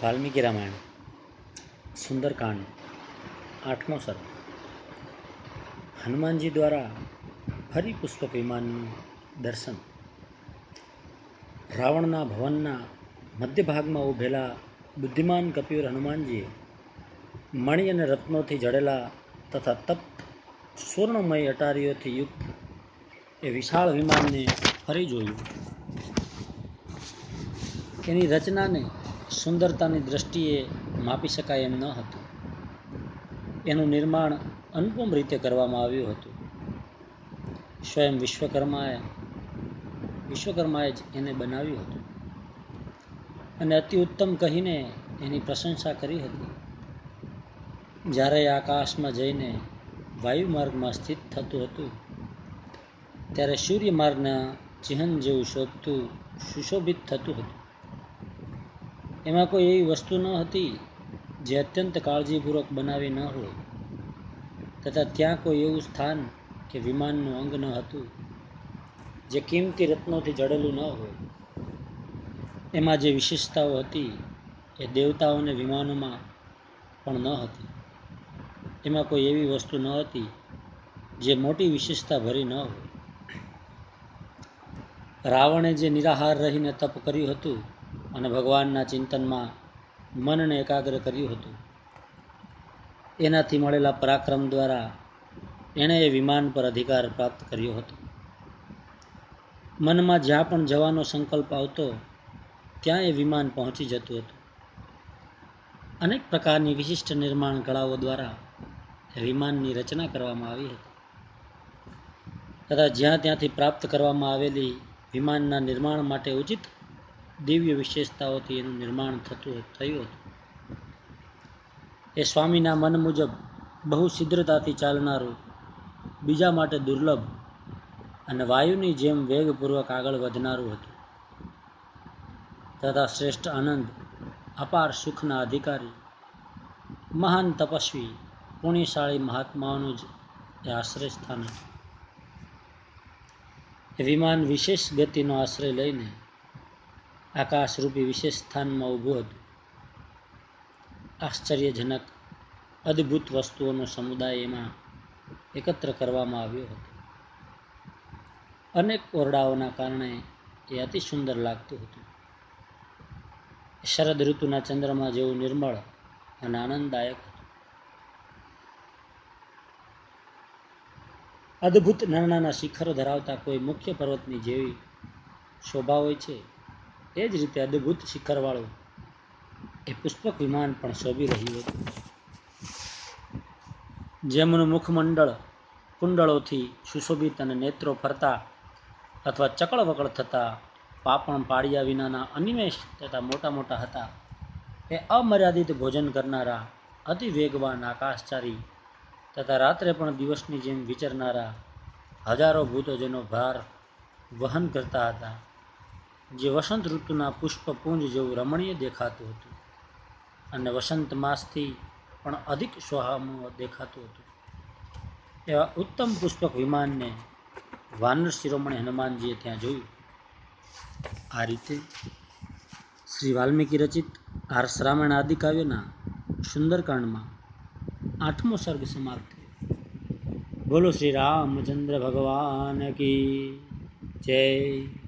વાલ્મીકી રામાયણ સુંદરકાંડ 8મો સર્ગ। હનુમાનજી દ્વારા ફરી પુષ્પક વિમાનનું દર્શન। રાવણના ભવનના મધ્ય ભાગમાં ઊભેલા બુદ્ધિમાન કપિવીર હનુમાનજીએ મણિ અને રત્નોથી જડેલા તથા તપ્ત સુવર્ણમય અટારીઓથી યુક્ત એ વિશાળ વિમાનને ફરી જોયું। એની રચનાને સુંદરતાની દ્રષ્ટિએ માપી શકાય એમ ન હતું। એનું નિર્માણ અનુપમ રીતે કરવામાં આવ્યું હતું। સ્વયં વિશ્વકર્માએ જ એને બનાવ્યું હતું અને અતિ ઉત્તમ કહીને એની પ્રશંસા કરી હતી। જ્યારે એ આકાશમાં જઈને વાયુ માર્ગમાં સ્થિત થતું હતું ત્યારે સૂર્ય માર્ગના ચિહ્ન જેવું શોભતું સુશોભિત થતું હતું। એમાં કોઈ એવી વસ્તુ ન હતી જે અત્યંત કાળજીપૂર્વક બનાવી ન હોય, તથા ત્યાં કોઈ એવું સ્થાન કે વિમાનનું અંગ ન હતું જે કિંમતી રત્નોથી જડેલું ન હોય। એમાં જે વિશેષતાઓ હતી એ દેવતાઓને વિમાનોમાં પણ ન હતી। એમાં કોઈ એવી વસ્તુ ન હતી જે મોટી વિશેષતા ભરી ન હોય। રાવણે જે નિરાહાર રહીને તપ કર્યું હતું અને ભગવાનના ચિંતનમાં મનને એકાગ્ર કર્યું હતું, એનાથી મળેલા પરાક્રમ દ્વારા એણે એ વિમાન પર અધિકાર પ્રાપ્ત કર્યો હતો। મનમાં જ્યાં પણ જવાનો સંકલ્પ આવતો ત્યાં એ વિમાન પહોંચી જતું હતું। અનેક પ્રકારની વિશિષ્ટ નિર્માણ કળાઓ દ્વારા એ વિમાનની રચના કરવામાં આવી હતી તથા જ્યાં ત્યાંથી પ્રાપ્ત કરવામાં આવેલી વિમાનના નિર્માણ માટે ઉચિત દિવ્ય વિશેષતાઓથી એનું નિર્માણ થયું હતું। એ સ્વામીના મન મુજબ બહુ શીઘ્રતાથી ચાલનારું, બીજા માટે દુર્લભ અને વાયુની જેમ વેગપૂર્વક આગળ વધનારું હતું તથા શ્રેષ્ઠ આનંદ, અપાર સુખના અધિકારી, મહાન તપસ્વી, પુણ્યશાળી મહાત્માઓનું જ એ આશ્રય સ્થાન હતું। એ વિમાન વિશેષ ગતિનો આશ્રય લઈને આકાશરૂપી વિશેષ સ્થાનમાં ઊભું હતું। આશ્ચર્યજનક અદ્ભુત વસ્તુઓનો સમુદાય એમાં એકત્ર કરવામાં આવ્યો હતો। અનેક ઓરડાઓના કારણે એ અતિ સુંદર લાગતું હતું। શરદ ઋતુના ચંદ્રમા જેવું નિર્મળ અને આનંદદાયક હતું। અદ્ભુત નાના શિખરો ધરાવતા કોઈ મુખ્ય પર્વતની જેવી શોભા હોય છે, એ જ રીતે અદ્ભુત શિખરવાળું એ પુષ્પક વિમાન પણ શોભી રહ્યું હતું। જેમનું મુખમંડળ કુંડળોથી સુશોભિત અને નેત્રો ફરતા અથવા ચકળવકળ થતા પાપણ પાળિયા વિનાના અનિમેષ તથા મોટા મોટા હતા, એ અમર્યાદિત ભોજન કરનારા, અતિ વેગવાન આકાશચારી તથા રાત્રે પણ દિવસની જેમ વિચરનારા હજારો ભૂતો જેનો ભાર વહન કરતા હતા, જે વસંત ઋતુના પુષ્પપુંજ જેવું રમણીય દેખાતું હતું અને વસંત માસથી પણ અધિક સોહામણું દેખાતું હતું। એવા ઉત્તમ પુષ્પક વિમાનને વાનર શિરોમણી હનુમાનજીએ ત્યાં જોયું। આ રીતે શ્રી વાલ્મીકી રચિત આર્ષ રામાયણ આદિ કાવ્યના સુંદરકાંડમાં 8મો સર્ગ સમાપ્ત થયો। બોલો શ્રી રામચંદ્ર ભગવાન કી જય।